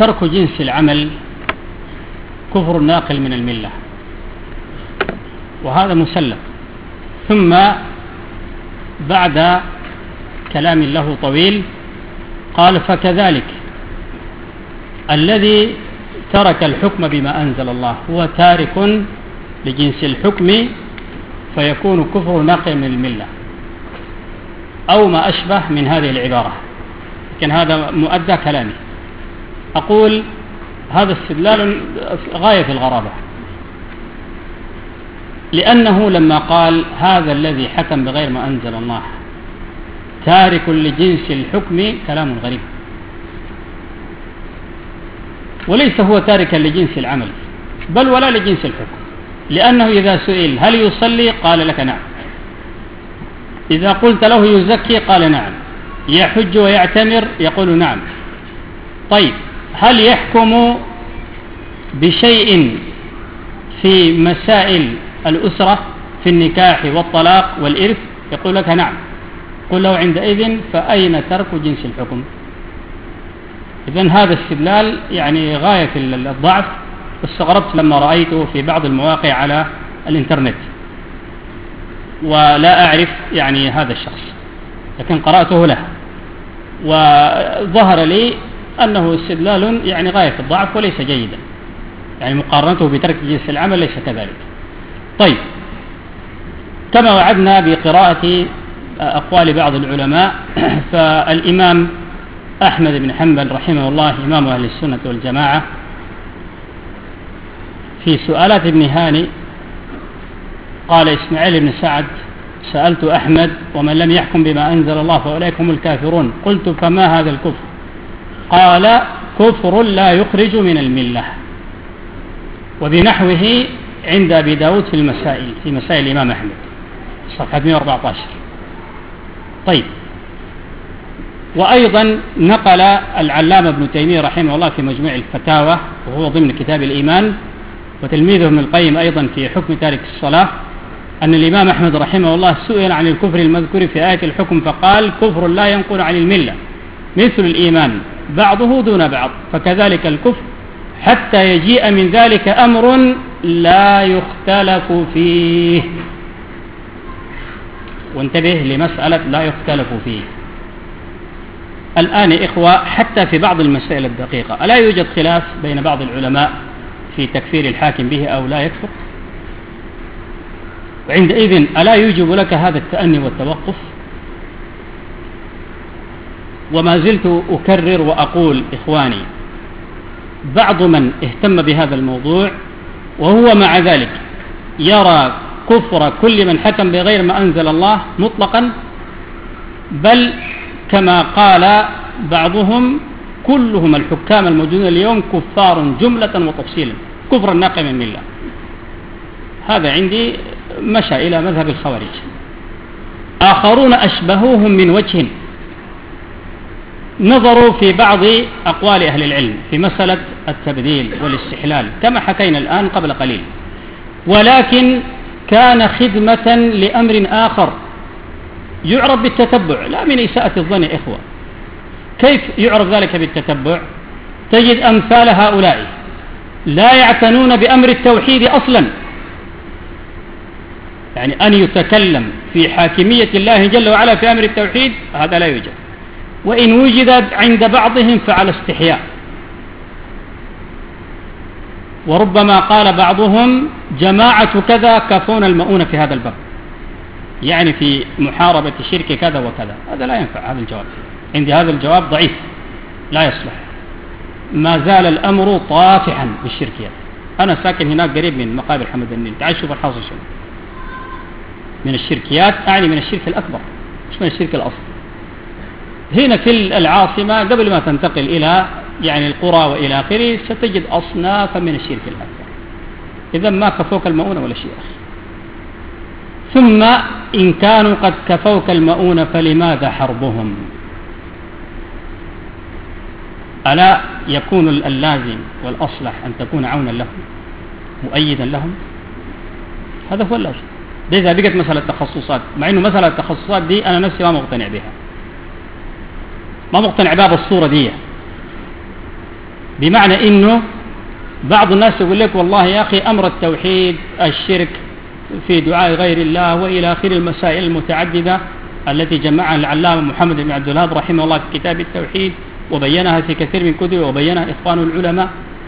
ترك جنس العمل كفر ناقل من الملة، وهذا مسلم. ثم بعد كلام له طويل قال: فكذلك الذي ترك الحكم بما أنزل الله هو تارك لجنس الحكم، فيكون كفر ناقل من الملة أو ما أشبه من هذه العبارة، لكن هذا مؤدى كلامي. أقول هذا استدلال غاية في الغرابة، لأنه لما قال هذا الذي حكم بغير ما أنزل الله تارك لجنس الحكم كلام غريب، وليس هو تاركا لجنس العمل بل ولا لجنس الحكم، لأنه إذا سئل هل يصلي قال لك نعم، إذا قلت له يزكي قال نعم، يحج ويعتمر يقول نعم. طيب هل يحكم بشيء في مسائل الأسرة في النكاح والطلاق والإرث؟ يقول لك نعم. قل له عندئذ فأين ترك جنس الحكم؟ إذن هذا استدلال يعني غاية الضعف، واستغربت لما رأيته في بعض المواقع على الإنترنت، ولا أعرف يعني هذا الشخص، لكن قرأته له وظهر لي أنه استدلال يعني غاية في الضعف وليس جيدا، يعني مقارنته بترك جنس العمل ليس كذلك. طيب، كما وعدنا بقراءة أقوال بعض العلماء، فالإمام أحمد بن حنبل رحمه الله إمام أهل السنة والجماعة في سؤالات ابن هاني قال: إسماعيل بن سعد سألت أحمد: ومن لم يحكم بما أنزل الله فأولئك هم الكافرون. قلت: فما هذا الكفر؟ قال: كفر لا يخرج من الملة. وبنحوه عند أبي داود في مسائل الإمام أحمد صفحة 114. طيب، وأيضا نقل العلامة ابن تيمية رحمه الله في مجموع الفتاوى وهو ضمن كتاب الإيمان، وتلميذه ابن القيم أيضا في حكم تارك الصلاة، أن الإمام أحمد رحمه الله سئل عن الكفر المذكور في آية الحكم فقال: كفر لا ينقل عن الملة مثل الإيمان بعضه دون بعض، فكذلك الكفر حتى يجيء من ذلك أمر لا يختلف فيه. وانتبه لمسألة لا يختلف فيه. الآن إخوة، حتى في بعض المسائل الدقيقة ألا يوجد خلاف بين بعض العلماء في تكفير الحاكم به أو لا يكفر؟ وعندئذ ألا يوجب لك هذا التأني والتوقف؟ وما زلت أكرر وأقول إخواني، بعض من اهتم بهذا الموضوع وهو مع ذلك يرى كفر كل من حكم بغير ما أنزل الله مطلقا، بل كما قال بعضهم كلهم الحكام الموجودين اليوم كفار جملة وتفصيلا، كفر ناقل من الملة. هذا عندي مشى إلى مذهب الخوارج. آخرون أشبهوهم من وجه، نظروا في بعض أقوال أهل العلم في مسألة التبديل والاستحلال كما حكينا الآن قبل قليل، ولكن كان خدمة لأمر آخر يعرف بالتتبع لا من إساءة الظن. إخوة، كيف يعرف ذلك بالتتبع؟ تجد أمثال هؤلاء لا يعتنون بأمر التوحيد أصلا، يعني أن يتكلم في حاكمية الله جل وعلا في أمر التوحيد هذا لا يوجد، وإن وجدت عند بعضهم فعلى استحياء. وربما قال بعضهم جماعة كذا كفون المؤونة في هذا الباب، يعني في محاربة شرك كذا وكذا. هذا لا ينفع، هذا الجواب عندي هذا الجواب ضعيف لا يصلح، ما زال الأمر طافحا بالشركيات. أنا ساكن هناك قريب من مقابر حمد النيل، تعال شوف الحاصل شنو من الشركيات، أعني من الشرك الأكبر مش من الشرك الأصغر. هنا في العاصمة قبل ما تنتقل إلى يعني القرى وإلى آخره ستجد أصنافا من الشرك الأكبر. إذا ما كفوك المؤونة ولا شيء آخر. ثم إن كانوا قد كفوك المؤونة فلماذا حربهم؟ ألا يكون اللازم والأصلح أن تكون عونا لهم مؤيدا لهم؟ هذا هو اللازم. إذا بقت مسألة تخصصات، مع أنه مسألة التخصصات دي أنا نفسي ما مقتنع بها، ما مقتنع بها بالصورة دي، بمعنى إنه بعض الناس يقول لك والله يا أخي أمر التوحيد الشرك في دعاء غير الله وإلى آخر المسائل المتعددة التي جمعها العلامة محمد بن عبد الوهاب رحمه الله في كتاب التوحيد وبينها في كثير من كتبه وبينها إخوان العلماء.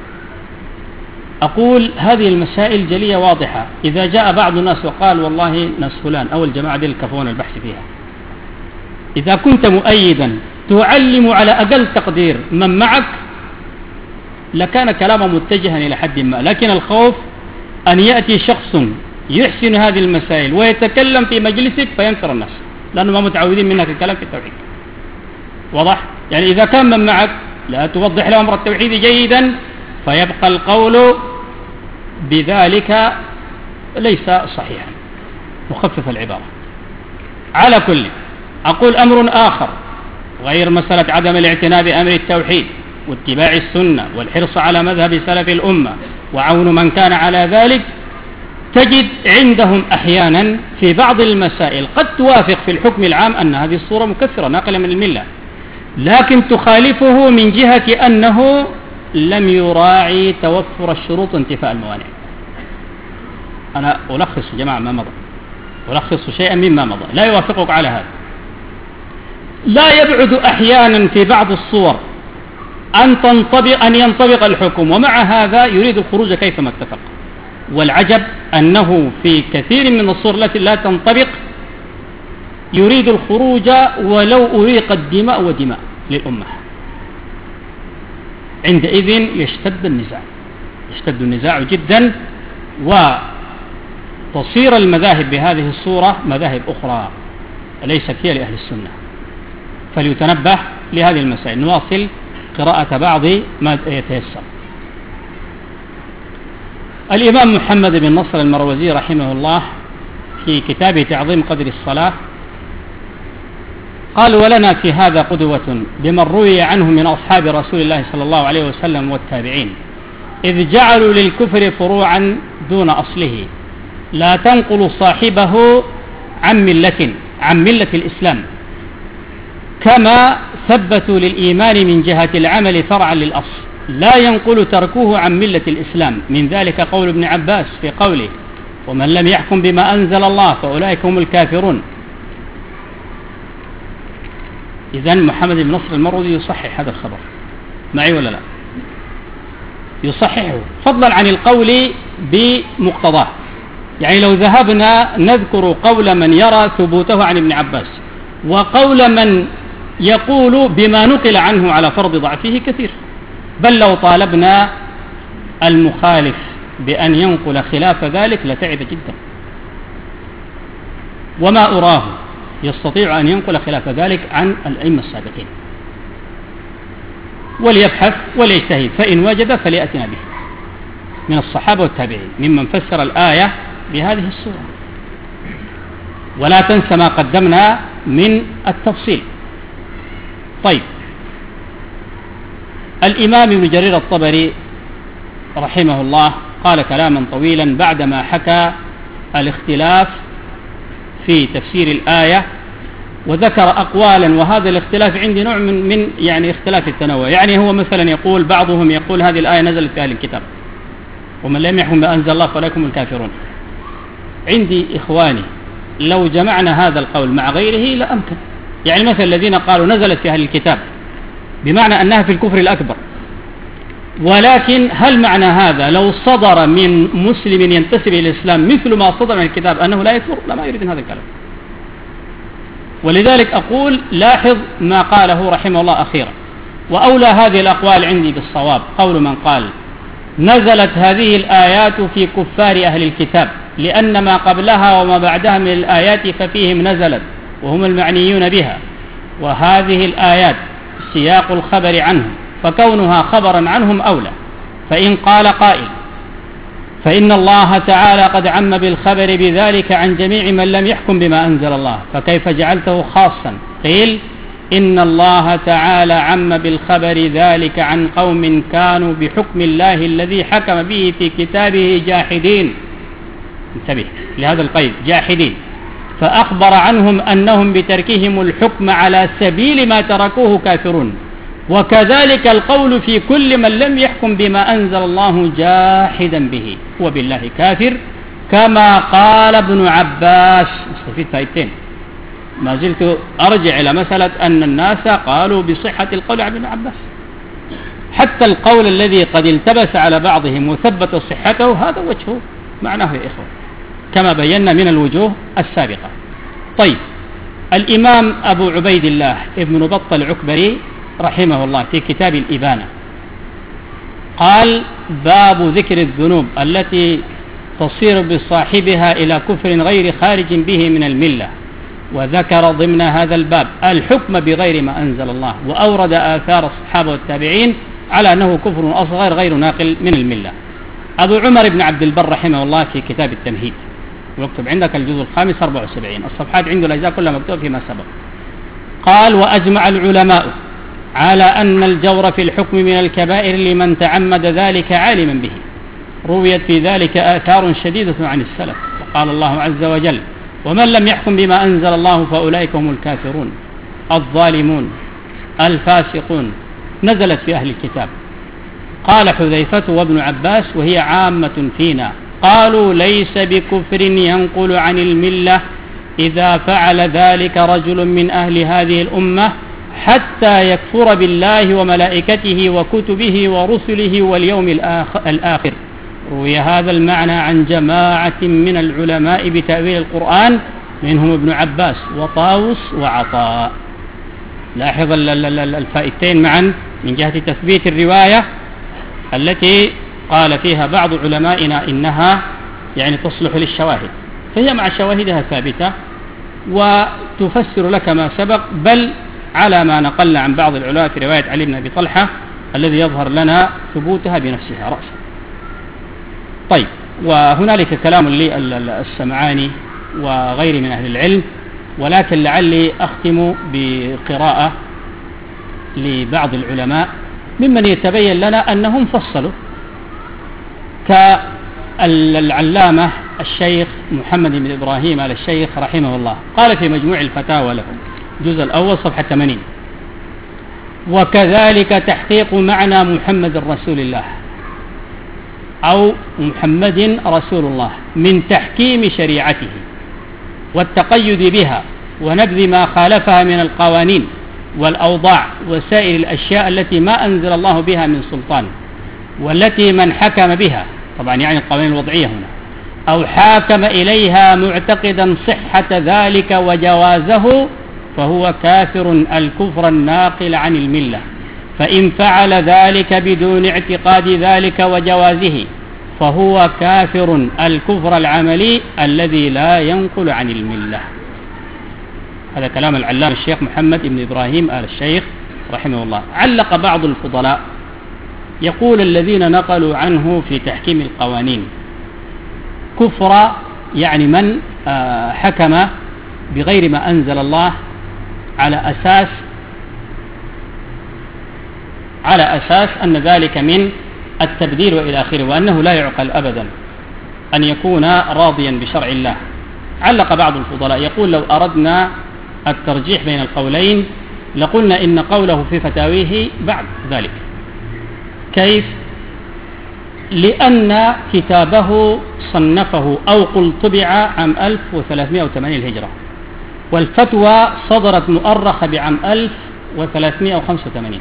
أقول هذه المسائل جلية واضحة. إذا جاء بعض الناس وقال والله ناس فلان أو الجماعة دي الكفون البحث فيها، إذا كنت مؤيدا تعلم على أقل تقدير من معك لكان كلامه متجها إلى حد ما، لكن الخوف أن يأتي شخص يحسن هذه المسائل ويتكلم في مجلسك فينفر الناس، لأنه ما متعودين منك الكلام في التوحيد. واضح؟ يعني إذا كان من معك لا توضح له أمر التوحيد جيدا فيبقى القول بذلك ليس صحيحا، نخفف العبارة. على كل أقول أمر آخر غير مسألة عدم الاعتناء بأمر التوحيد واتباع السنة والحرص على مذهب سلف الأمة وعون من كان على ذلك، تجد عندهم أحيانا في بعض المسائل قد توافق في الحكم العام أن هذه الصورة مكفرة ناقلة من الملة، لكن تخالفه من جهة أنه لم يراعي توفر الشروط وانتفاء الموانع. أنا ألخص يا جماعة ما مضى، ألخص شيئا مما مضى لا يوافقك على هذا. لا يبعد أحيانا في بعض الصور أن ينطبق الحكم، ومع هذا يريد الخروج كيفما اتفق. والعجب أنه في كثير من الصور التي لا تنطبق يريد الخروج ولو أريقت دماء ودماء للأمة. عندئذ يشتد النزاع جدا، وتصير المذاهب بهذه الصورة مذاهب أخرى ليست هي لأهل السنة. فليتنبه لهذه المسائل. نواصل قراءة بعض ما يتيسر. الإمام محمد بن نصر المروزي رحمه الله في كتابه تعظيم قدر الصلاة قال: ولنا في هذا قدوة بمن روي عنه من أصحاب رسول الله صلى الله عليه وسلم والتابعين، إذ جعلوا للكفر فروعا دون أصله لا تنقل صاحبه عن ملة الإسلام، كما ثبتوا للإيمان من جهة العمل فرعا للأصل لا ينقل تركوه عن ملة الإسلام. من ذلك قول ابن عباس في قوله: ومن لم يحكم بما أنزل الله فأولئك هم الكافرون. إذن محمد بن نصر المروزي يصحح هذا الخبر، معي ولا لا؟ يصححه فضلا عن القول بمقتضاه. يعني لو ذهبنا نذكر قول من يرى ثبوته عن ابن عباس وقول من يقول بما نقل عنه على فرض ضعفه كثير، بل لو طالبنا المخالف بأن ينقل خلاف ذلك لتعب جدا، وما أراه يستطيع أن ينقل خلاف ذلك عن الأئمة السابقين. وليبحث وليجتهد، فإن وجد فليأتنا به من الصحابة والتابعين ممن فسر الآية بهذه الصورة. ولا تنسى ما قدمنا من التفصيل. طيب، الإمام ابن جرير الطبري رحمه الله قال كلاما طويلا بعدما حكى الاختلاف في تفسير الآية، وذكر أقوالا، وهذا الاختلاف عندي نوع من يعني اختلاف التنوع. يعني هو مثلا يقول بعضهم يقول هذه الآية نزلت في أهل الكتاب، ومن لم يحكم ما أنزل الله فأولئك هم الكافرون. عندي إخواني لو جمعنا هذا القول مع غيره لأمكن. يعني مثل الذين قالوا نزلت في أهل الكتاب بمعنى أنها في الكفر الأكبر، ولكن هل معنى هذا لو صدر من مسلم ينتسب إلى الإسلام مثل ما صدر من الكتاب أنه لا يكفر؟ لا، ما يريد هذا الكلام. ولذلك أقول لاحظ ما قاله رحمه الله أخيرا. وأولى هذه الأقوال عندي بالصواب قول من قال نزلت هذه الآيات في كفار أهل الكتاب لأن ما قبلها وما بعدها من الآيات ففيهم نزلت وهم المعنيون بها، وهذه الآيات سياق الخبر عنهم فكونها خبرا عنهم أولى. فإن قال قائل فإن الله تعالى قد عم بالخبر بذلك عن جميع من لم يحكم بما أنزل الله، فكيف جعلته خاصا؟ قيل إن الله تعالى عم بالخبر ذلك عن قوم كانوا بحكم الله الذي حكم به في كتابه جاحدين. انتبه لهذا القيد، جاحدين، فأخبر عنهم أنهم بتركهم الحكم على سبيل ما تركوه كافرون، وكذلك القول في كل من لم يحكم بما أنزل الله جاحدا به هو بالله كافر، كما قال ابن عباس. استفيد فائدتين، ما زلت أرجع إلى مسألة أن الناس قالوا بصحة القول عن ابن عباس، حتى القول الذي قد التبس على بعضهم وثبت صحته هذا وجهه معناه يا إخوة كما بينا من الوجوه السابقة. طيب، الإمام أبو عبيد الله ابن بطة العكبري رحمه الله في كتاب الإبانة قال: باب ذكر الذنوب التي تصير بصاحبها إلى كفر غير خارج به من الملة، وذكر ضمن هذا الباب الحكم بغير ما أنزل الله، وأورد آثار الصحابة والتابعين على أنه كفر أصغر غير ناقل من الملة. أبو عمر بن عبد البر رحمه الله في كتاب التمهيد، واكتب عندك الجزء الخامس 74 الصفحات، عنده الأجزاء كلها مكتوبة فيما سبق، قال: وأجمع العلماء على أن الجور في الحكم من الكبائر لمن تعمد ذلك عالما به، رويت في ذلك آثار شديدة عن السلف، وقال الله عز وجل: ومن لم يحكم بما أنزل الله فأولئك هم الكافرون الظالمون الفاسقون، نزلت في أهل الكتاب. قال حذيفة وابن عباس: وهي عامة فينا، قالوا: ليس بكفر ينقل عن الملة إذا فعل ذلك رجل من أهل هذه الأمة حتى يكفر بالله وملائكته وكتبه ورسله واليوم الآخر. روي هذا المعنى عن جماعة من العلماء بتأويل القرآن، منهم ابن عباس وطاووس وعطاء. لاحظ الفائدتين معا من جهة تثبيت الرواية التي قال فيها بعض علمائنا إنها يعني تصلح للشواهد، فهي مع شواهدها ثابتة وتفسر لك ما سبق، بل على ما نقل عن بعض العلماء في رواية علي بن أبي طلحة الذي يظهر لنا ثبوتها بنفسها رأسا. طيب، وهنالك كلام للسمعاني وغير من أهل العلم، ولكن لعلي أختم بقراءة لبعض العلماء ممن يتبين لنا أنهم فصلوا، كالعلامة الشيخ محمد بن إبراهيم آل الشيخ رحمه الله قال في مجموع الفتاوى له الجزء الأول صفحة 80: وكذلك تحقيق معنى محمد رسول الله أو محمد رسول الله من تحكيم شريعته والتقيد بها ونبذ ما خالفها من القوانين والأوضاع وسائر الأشياء التي ما أنزل الله بها من سلطان، والتي من حكم بها، طبعا يعني القوانين الوضعية هنا، أو حاكم إليها معتقدا صحة ذلك وجوازه فهو كافر الكفر الناقل عن الملة، فإن فعل ذلك بدون اعتقاد ذلك وجوازه فهو كافر الكفر العملي الذي لا ينقل عن الملة. هذا كلام العلامة الشيخ محمد بن إبراهيم آل الشيخ رحمه الله. علق بعض الفضلاء يقول: الذين نقلوا عنه في تحكيم القوانين كفر يعني من حكم بغير ما أنزل الله على أساس أن ذلك من التبديل وإلى آخره، وأنه لا يعقل أبدا أن يكون راضيا بشرع الله. علق بعض الفضلاء يقول: لو أردنا الترجيح بين القولين لقلنا إن قوله في فتاويه بعد ذلك. كيف؟ لأن كتابه صنفه أو قل طبع عام 1380 الهجرة، والفتوى صدرت مؤرخة بعام 1385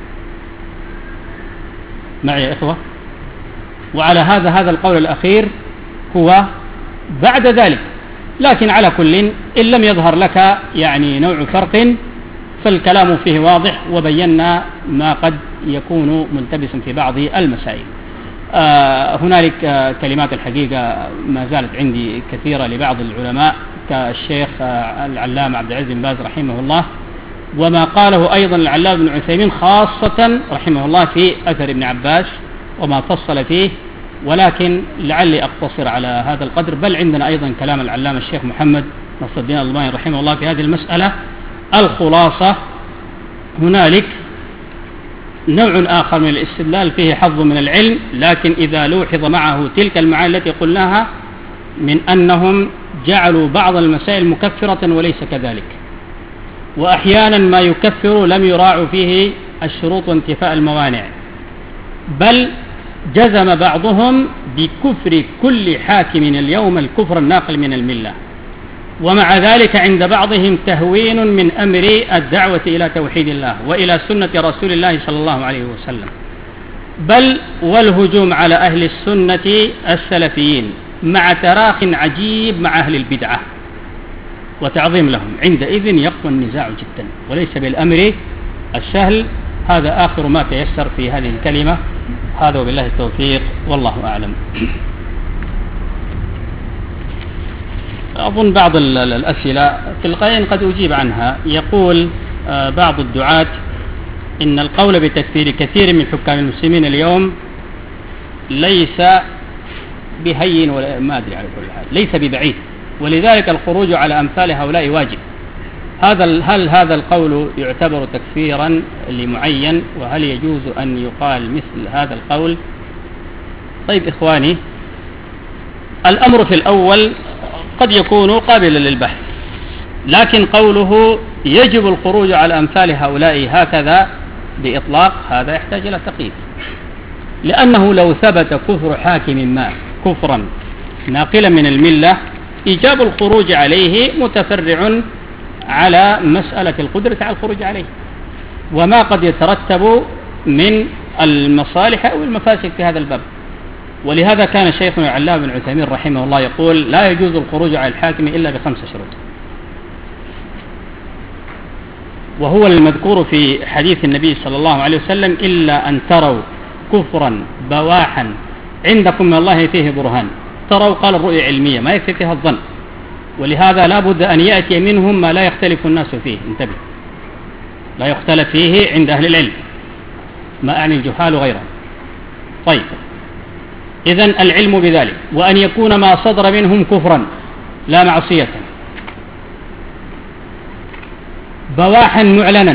معي يا إخوة. وعلى هذا القول الأخير هو بعد ذلك، لكن على كل إن لم يظهر لك يعني نوع فرق فالكلام فيه واضح، وبينا ما قد يكون ملتبسا في بعض المسائل. هنالك كلمات الحقيقة ما زالت عندي كثيرة لبعض العلماء كالشيخ العلامة عبد العزيز بن باز رحمه الله، وما قاله أيضا العلامة بن عثيمين خاصة رحمه الله في أثر ابن عباس وما فصل فيه، ولكن لعلي أقتصر على هذا القدر. بل عندنا أيضا كلام العلامة الشيخ محمد نصر الدين الألباني رحمه الله في هذه المسألة. الخلاصة: هنالك نوع آخر من الاستدلال فيه حظ من العلم، لكن إذا لوحظ معه تلك المعاني التي قلناها من أنهم جعلوا بعض المسائل مكفرة وليس كذلك، وأحيانا ما يكفر لم يراعوا فيه الشروط وانتفاء الموانع، بل جزم بعضهم بكفر كل حاكم اليوم الكفر الناقل من الملة، ومع ذلك عند بعضهم تهوين من أمر الدعوة إلى توحيد الله وإلى سنة رسول الله صلى الله عليه وسلم، بل والهجوم على أهل السنة السلفيين مع تراخ عجيب مع أهل البدعة وتعظيم لهم. عندئذ يقوى النزاع جدا وليس بالأمر السهل. هذا آخر ما تيسر في هذه الكلمة، هذا وبالله التوفيق والله أعلم. أظن بعض الأسئلة تلقائيا قد أجيب عنها. يقول بعض الدعاة إن القول بتكفير كثير من حكام المسلمين اليوم ليس بهين ولا ما أدري على كل حال ليس ببعيد، ولذلك الخروج على أمثال هؤلاء واجب. هل هذا القول يعتبر تكفيرا لمعين، وهل يجوز أن يقال مثل هذا القول؟ طيب إخواني، الأمر في الأول قد يكون قابلا للبحث، لكن قوله يجب الخروج على أمثال هؤلاء هكذا بإطلاق هذا يحتاج إلى تقييد، لأنه لو ثبت كفر حاكم ما كفرا ناقلا من الملة إيجاب الخروج عليه متفرع على مسألة القدرة على الخروج عليه وما قد يترتب من المصالح أو المفاسد في هذا الباب. ولهذا كان شيخنا العلامة بن عثيمين رحمه الله يقول لا يجوز الخروج على الحاكم إلا ب5 شروط، وهو المذكور في حديث النبي صلى الله عليه وسلم إلا أن تروا كفرا بواحا عندكم من الله فيه برهان. تروا قال الرؤية علمية ما يكفي فيها الظن، ولهذا لا بد أن يأتي منهم ما لا يختلف الناس فيه. انتبه، لا يختلف فيه عند أهل العلم، ما أعني الجهال غيرهم. طيب، إذن العلم بذلك، وأن يكون ما صدر منهم كفرا لا معصية، بواحا معلنا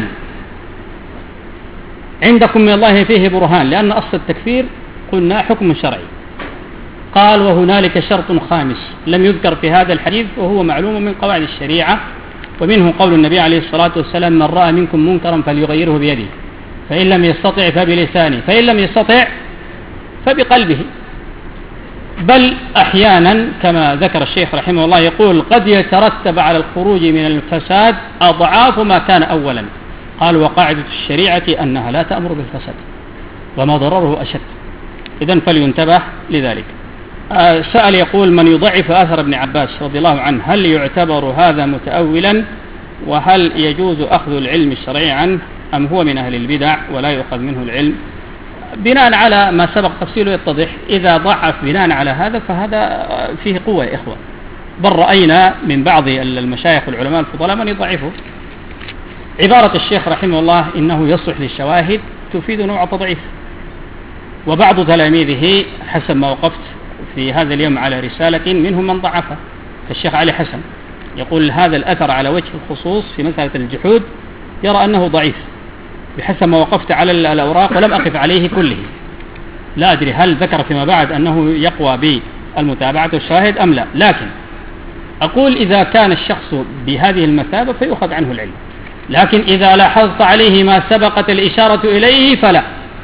عندكم من الله فيه برهان، لأن أصل التكفير قلنا حكم شرعي. قال وهنالك شرط خامس لم يذكر في هذا الحديث وهو معلوم من قواعد الشريعة، ومنه قول النبي عليه الصلاة والسلام من رأى منكم منكرا فليغيره بيده، فإن لم يستطع فبلسانه، فإن لم يستطع فبقلبه. بل أحيانا كما ذكر الشيخ رحمه الله يقول قد يترتب على الخروج من الفساد أضعاف ما كان أولا. قال وقاعدة الشريعة أنها لا تأمر بالفساد وما ضرره أشد. إذن فلينتبه لذلك. سأل يقول من يضعف أثر ابن عباس رضي الله عنه هل يعتبر هذا متأولا، وهل يجوز أخذ العلم الشرعي عنه أم هو من أهل البدع ولا يؤخذ منه العلم؟ بناء على ما سبق تفصيله يتضح. إذا ضعف بناء على هذا فهذا فيه قوة يا إخوة، بل رأينا من بعض المشايخ والعلماء الفضلاء من يضعفه. عبارة الشيخ رحمه الله إنه يصلح للشواهد تفيد نوع تضعيف، وبعض تلاميذه حسب ما وقفت في هذا اليوم على رسالة منهم من ضعفه كالشيخ علي حسن، يقول هذا الأثر على وجه الخصوص في مسألة الجحود يرى أنه ضعيف بحسب ما وقفت على الأوراق ولم أقف عليه كله. لا أدري هل ذكر فيما بعد أنه يقوى بالمتابعة والشاهد أم لا، لكن أقول إذا كان الشخص بهذه المثابة فيؤخذ عنه العلم، لكن إذا لاحظت عليه ما سبقت الإشارة إليه فلا.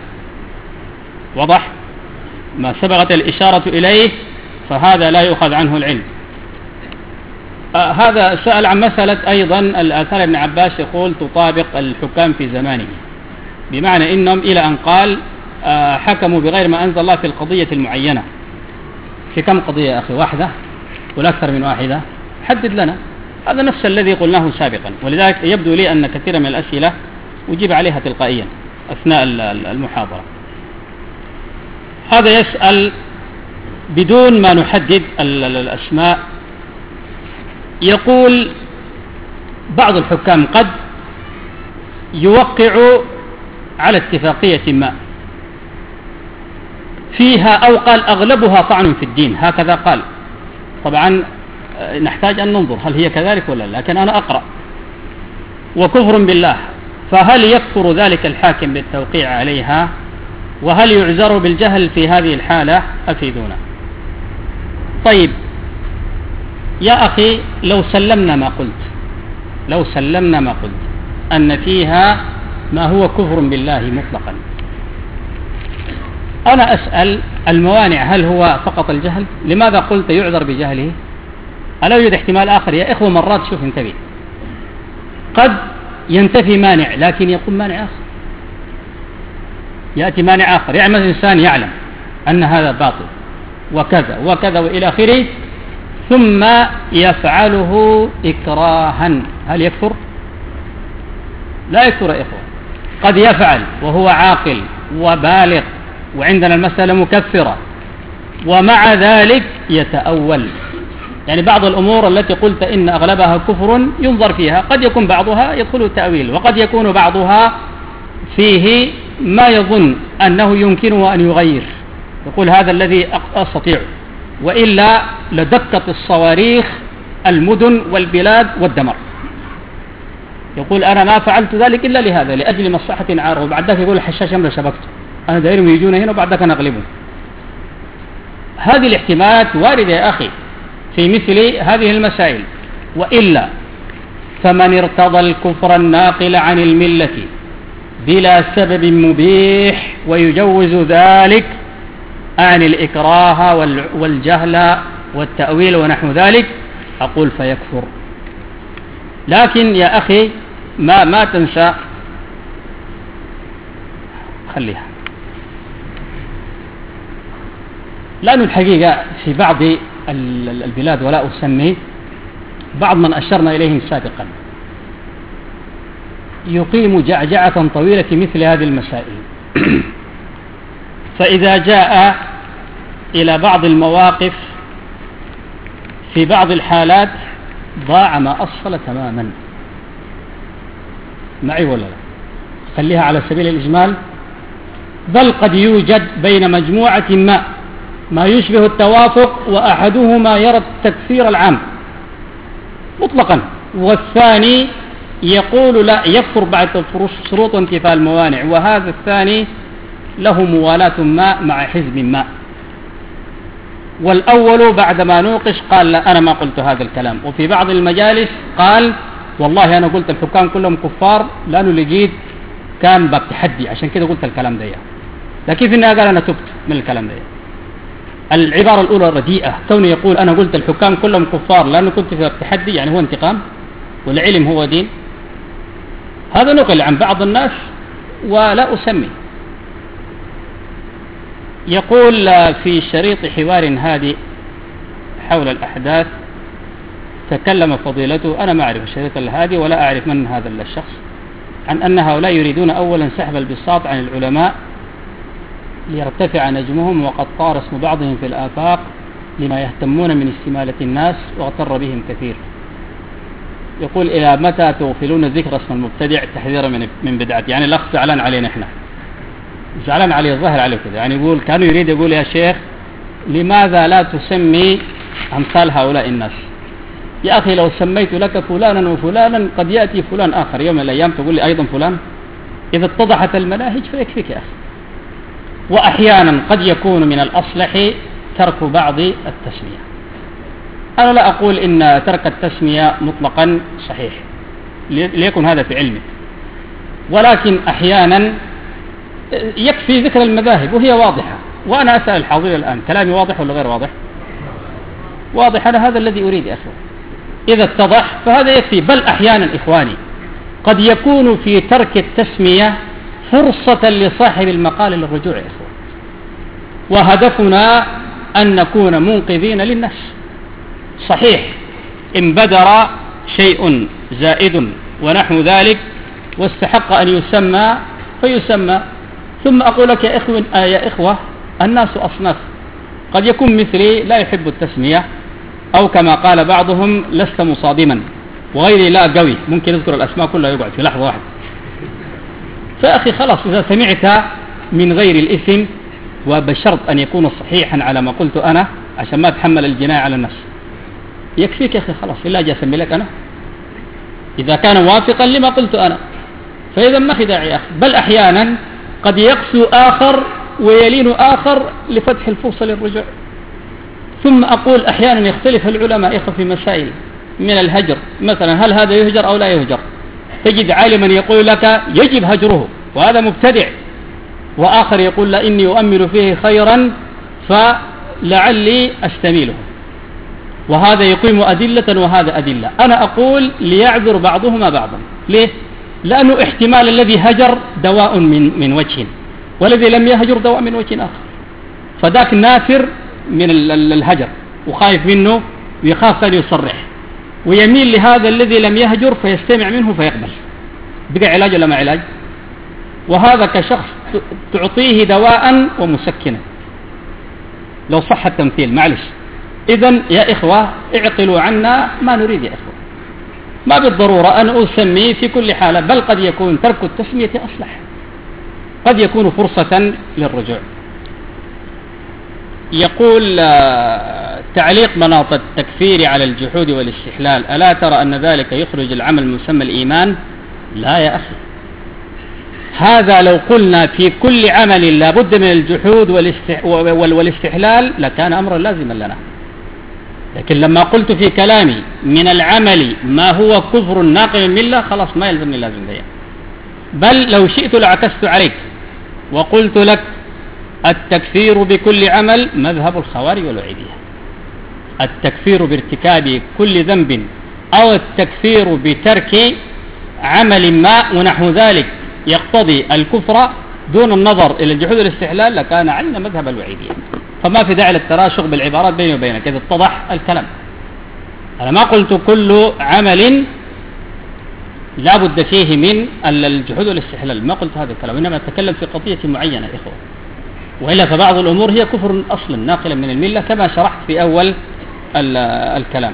وضح ما سبقت الإشارة إليه فهذا لا يؤخذ عنه العلم. هذا سأل عن مسألة أيضا الآثار ابن عباس يقول تطابق الحكام في زمانه، بمعنى إنهم إلى أن قال حكموا بغير ما أنزل الله في القضية المعينة. في كم قضية يا أخي؟ واحدة ولا أكثر من واحدة؟ حدد لنا. هذا نفس الذي قلناه سابقا، ولذلك يبدو لي أن كثيرا من الأسئلة أجيب عليها تلقائيا أثناء المحاضرة. هذا يسأل بدون ما نحدد الأسماء، يقول بعض الحكام قد يوقع على اتفاقية ما فيها أو قال أغلبها طعن في الدين، هكذا قال. طبعا نحتاج أن ننظر هل هي كذلك ولا لا، لكن أنا أقرأ وكفر بالله، فهل يكفر ذلك الحاكم بالتوقيع عليها؟ وهل يعذر بالجهل في هذه الحالة؟ أفيدونا. طيب يا أخي، لو سلمنا ما قلت أن فيها ما هو كفر بالله مطلقا. أنا أسأل الموانع هل هو فقط الجهل؟ لماذا قلت يعذر بجهله؟ ألا يوجد احتمال آخر يا إخوة؟ مرات شوف انتبه، قد ينتفي مانع لكن يقوم مانع آخر، يأتي مانع آخر. يعني مثلا إنسان يعلم أن هذا باطل وكذا وكذا وإلى آخره ثم يفعله إكراها، هل يكفر؟ لا يكفر يا إخوة. قد يفعل وهو عاقل وبالغ وعندنا المسألة مكفرة ومع ذلك يتأول. يعني بعض الأمور التي قلت إن أغلبها كفر ينظر فيها، قد يكون بعضها يدخل التأويل وقد يكون بعضها فيه ما يظن أنه يمكنه أن يغير، يقول هذا الذي أستطيع، وإلا لدكت الصواريخ المدن والبلاد والدمر. يقول أنا ما فعلت ذلك إلا لهذا، لأجل مصلحة عارة، وبعد ذلك يقول الحشاش أمر شبكته، أنا دايرهم يجون هنا وبعد ذلك نغلبهم. هذه الاحتمالات واردة يا أخي في مثل هذه المسائل. وإلا فمن ارتضى الكفر الناقل عن الملة بلا سبب مبيح ويجوز ذلك عن الإكراه والجهل والتأويل ونحو ذلك، أقول فيكفر. لكن يا أخي ما تنسى، خليها، لأن الحقيقة في بعض البلاد ولا أسمي بعض من أشرنا إليهم سابقا يقيم جعجعة طويلة في مثل هذه المسائل. فإذا جاء إلى بعض المواقف في بعض الحالات ضاع ما أصل تماما. معي ولا لا؟ خليها على سبيل الإجمال. بل قد يوجد بين مجموعة ما يشبه التوافق، وأحدهما يرى التكفير العام مطلقا، والثاني يقول لا يكفر بعد شروط انتفاء الموانع، وهذا الثاني له موالاة مع حزب ما. والأول بعدما نوقش قال لا أنا ما قلت هذا الكلام، وفي بعض المجالس قال والله أنا قلت الحكام كلهم كفار لأنه لقيت كان باب تحدي عشان كده قلت الكلام ده. لكن في النهاية قال أنا تبت من الكلام ده. العبارة الأولى رديئة، كونه يقول أنا قلت الحكام كلهم كفار لأنه كنت في التحدي، يعني هو انتقام والعلم هو دين. هذا نقل عن بعض الناس ولا أسمي. يقول في شريط حوار هادئ حول الأحداث تكلم فضيلته، أنا ما أعرف الشريط الهادي ولا أعرف من هذا الشخص، عن أن هؤلاء يريدون أولا سحب البساط عن العلماء ليرتفع نجمهم، وقد طار اسم بعضهم في الآفاق لما يهتمون من استمالة الناس واغتر بهم كثير. يقول إلى متى تغفلون ذكر اسم المبتدع تحذيرا من بدعته؟ يعني الأخ زعلان علينا إحنا، زعلان عليه الظاهر عليه كذا، يعني يقول كانوا يريد يقول يا شيخ لماذا لا تسمي أمثال هؤلاء الناس؟ يا أخي لو سميت لك فلانا وفلانا قد يأتي فلان آخر يوم من الأيام تقول لي أيضا فلان. إذا اتضحت المناهج فيكفيك يا أخي. وأحيانا قد يكون من الأصلح ترك بعض التسمية. أنا لا أقول إن ترك التسمية مطلقا صحيح ليكن هذا في علمك، ولكن أحيانا يكفي ذكر المذاهب وهي واضحة. وأنا أسأل الحاضر الآن كلامي واضح ولا غير واضح؟ واضح. أنا هذا الذي أريد يا أخوة، إذا اتضح فهذا يكفي. بل أحيانا إخواني قد يكون في ترك التسمية فرصة لصاحب المقال للرجوع يا إخوة، وهدفنا أن نكون منقذين للناس. صحيح إن بدر شيء زائد ونحو ذلك واستحق أن يسمى فيسمى. ثم أقول لك يا إخوة الناس أصناف، قد يكون مثلي لا يحب التسمية، أو كما قال بعضهم لست مصادما، وغيري لا قوي ممكن يذكر الأسماء كلها يقعد في لحظة واحدة. فأخي خلاص إذا سمعت من غير الإثم وبشرط أن يكون صحيحا على ما قلت أنا عشان ما تحمل الجناية على النفس يكفيك يا أخي خلاص. إلا أجي أسمي لك أنا إذا كان موافقا لما قلت أنا، فإذا ما في داعي يا أخي. بل أحيانا قد يقسو آخر ويلين آخر لفتح الفرصة للرجوع. ثم أقول أحيانا يختلف العلماء في مسائل من الهجر مثلا، هل هذا يهجر أو لا يهجر؟ تجد عالما يقول لك يجب هجره وهذا مبتدع، وآخر يقول لا إني أؤمل فيه خيرا فلعلي أستميله، وهذا يقيم أدلة وهذا أدلة. أنا أقول ليعذر بعضهما بعضا. ليه؟ لأنه احتمال الذي هجر دواء من وجه، والذي لم يهجر دواء من وجه آخر، فذاك نافر من الهجر وخايف منه ويخاف أن يصرح، ويميل لهذا الذي لم يهجر فيستمع منه فيقبل. بقى علاج ولا ما علاج؟ وهذا كشخص تعطيه دواء ومسكنا لو صح التمثيل، معلش. إذن يا إخوة اعقلوا عنا ما نريد يا إخوة، ما بالضرورة أن أسمي في كل حالة، بل قد يكون ترك التسمية أصلح، قد يكون فرصة للرجوع. يقول تعليق مناط التكفير على الجحود والاستحلال: ألا ترى أن ذلك يخرج العمل مسمى الإيمان؟ لا يا أخي، هذا لو قلنا في كل عمل لا بد من الجحود والاستحلال لكان أمرا لازما لنا، لكن لما قلت في كلامي من العمل ما هو كفر ناقل من الملة خلاص ما يلزمني لازم ذي. بل لو شئت لعكست عليك وقلت لك التكفير بكل عمل مذهب الخوارج والوعيدية، التكفير بارتكاب كل ذنب أو التكفير بترك عمل ما ونحو ذلك يقتضي الكفر دون النظر إلى الجحود والاستحلال لكان عندنا مذهب الوعيدية. فما في داعي للتراشق بالعبارات بيني وبينك إذا اتضح الكلام. أنا ما قلت كل عمل لا بد فيه من الجحود والاستحلال، ما قلت هذا الكلام، إنما أتكلم في قضية معينة إخوة، وإلا فبعض الأمور هي كفر أصلا ناقلا من الملة كما شرحت في أول الكلام.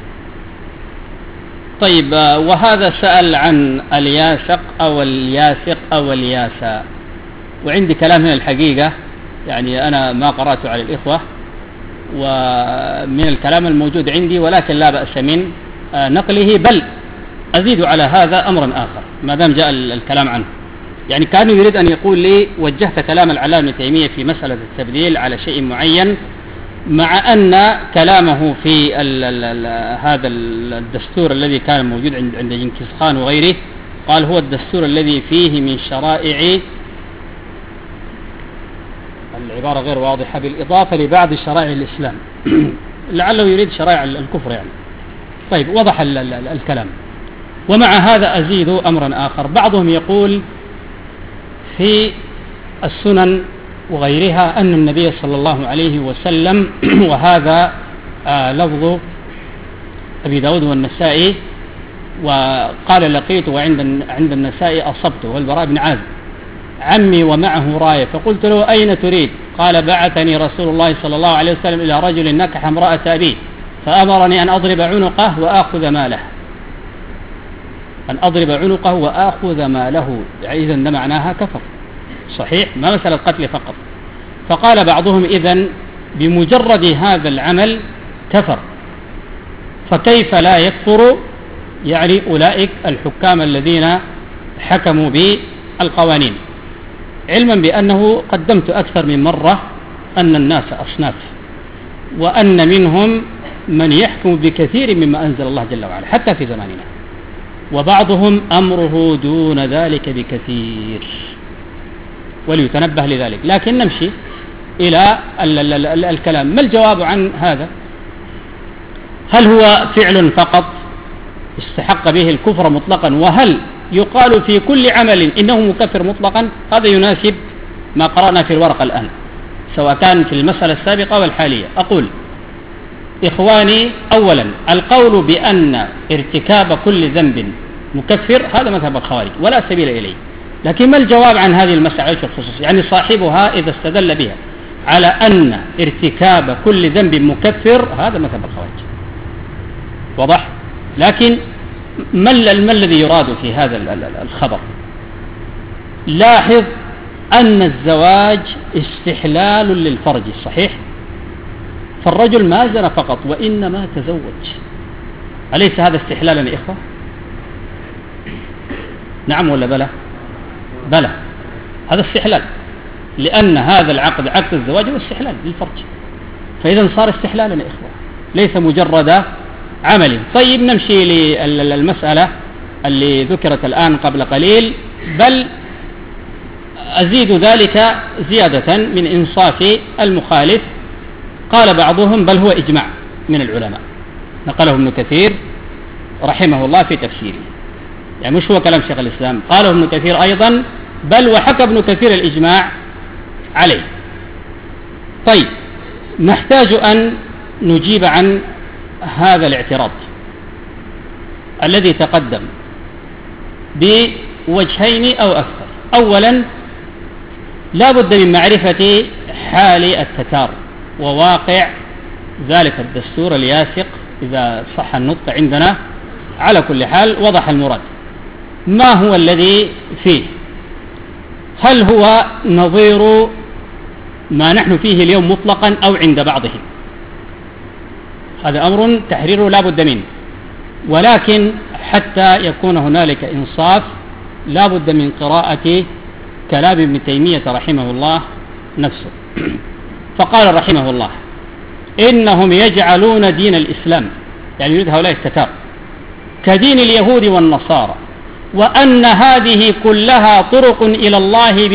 طيب، وهذا سأل عن الياسق أو الياسق أو الياسا، وعندي كلام هنا الحقيقة يعني أنا ما قرأته على الإخوة ومن الكلام الموجود عندي، ولكن لا بأس من نقله، بل أزيد على هذا أمرا آخر ما دام جاء الكلام عنه. يعني كان يريد أن يقول لي وجهت كلام العلامة ابن تيمية في مسألة التبديل على شيء معين، مع أن كلامه في هذا الدستور الذي كان موجود عند جنكيز خان وغيره قال هو الدستور الذي فيه من شرائع، العبارة غير واضحة، بالإضافة لبعض شرائع الإسلام لعله يريد شرائع الكفر يعني. طيب، وضح الكلام. ومع هذا أزيد أمرا آخر، بعضهم يقول في السنن وغيرها أن النبي صلى الله عليه وسلم وهذا لفظ أبي داود والنسائي، وقال لقيت عند النسائي أصبته والبراء بن عازب عمي ومعه راية، فقلت له أين تريد؟ قال بعثني رسول الله صلى الله عليه وسلم إلى رجل نكح امرأة أبيه فأمرني أن أضرب عنقه وآخذ ماله، أن أضرب عنقه وآخذ ماله، يعني إذن ده معناها كفر صحيح، ما مسألة قتل فقط. فقال بعضهم إذن بمجرد هذا العمل كفر، فكيف لا يكفر يعني أولئك الحكام الذين حكموا بالقوانين، علما بأنه قدمت أكثر من مرة أن الناس أصناف، وأن منهم من يحكم بكثير مما أنزل الله جل وعلا حتى في زماننا، وبعضهم أمره دون ذلك بكثير، وليتنبه لذلك. لكن نمشي إلى الكلام. ما الجواب عن هذا؟ هل هو فعل فقط استحق به الكفر مطلقا، وهل يقال في كل عمل إنه مكفر مطلقا؟ هذا يناسب ما قرأنا في الورقة الآن سواء كان في المسألة السابقة والحالية. أقول إخواني، أولا القول بأن ارتكاب كل ذنب مكفر هذا مذهب الخوارج ولا سبيل إليه، لكن ما الجواب عن هذه المسألة الخصوصية؟ يعني صاحبها إذا استدل بها على أن ارتكاب كل ذنب مكفر هذا مذهب الخوارج واضح. لكن ما الذي يراد في هذا الخبر؟ لاحظ أن الزواج استحلال للفرج صحيح، فالرجل ما زنى فقط وإنما تزوج، أليس هذا استحلالا يا إخوة؟ نعم ولا بلى؟ بلى، هذا استحلال، لأن هذا العقد عقد الزواج هو استحلال للفرج، فإذا صار استحلالا يا إخوة ليس مجرد عمل. طيب، نمشي للمسألة اللي ذكرت الآن قبل قليل، بل أزيد ذلك زيادة من إنصاف المخالف. قال بعضهم بل هو إجماع من العلماء، نقله ابن كثير رحمه الله في تفسيره، يعني مش هو كلام شيخ الإسلام، قاله ابن كثير أيضا، بل وحكى ابن كثير الإجماع عليه. طيب، نحتاج أن نجيب عن هذا الاعتراض الذي تقدم بوجهين أو أكثر. أولا، لا بد من معرفة حال التتار وواقع ذلك الدستور الياسق إذا صح النطق عندنا. على كل حال وضح المراد، ما هو الذي فيه؟ هل هو نظير ما نحن فيه اليوم مطلقا أو عند بعضهم؟ هذا أمر تحريره لا بد منه، ولكن حتى يكون هنالك إنصاف لا بد من قراءة كلام ابن تيمية رحمه الله نفسه. فقال رحمه الله: إنهم يجعلون دين الإسلام، يعني يريد هؤلاء التتار، كدين اليهود والنصارى، وأن هذه كلها طرق إلى الله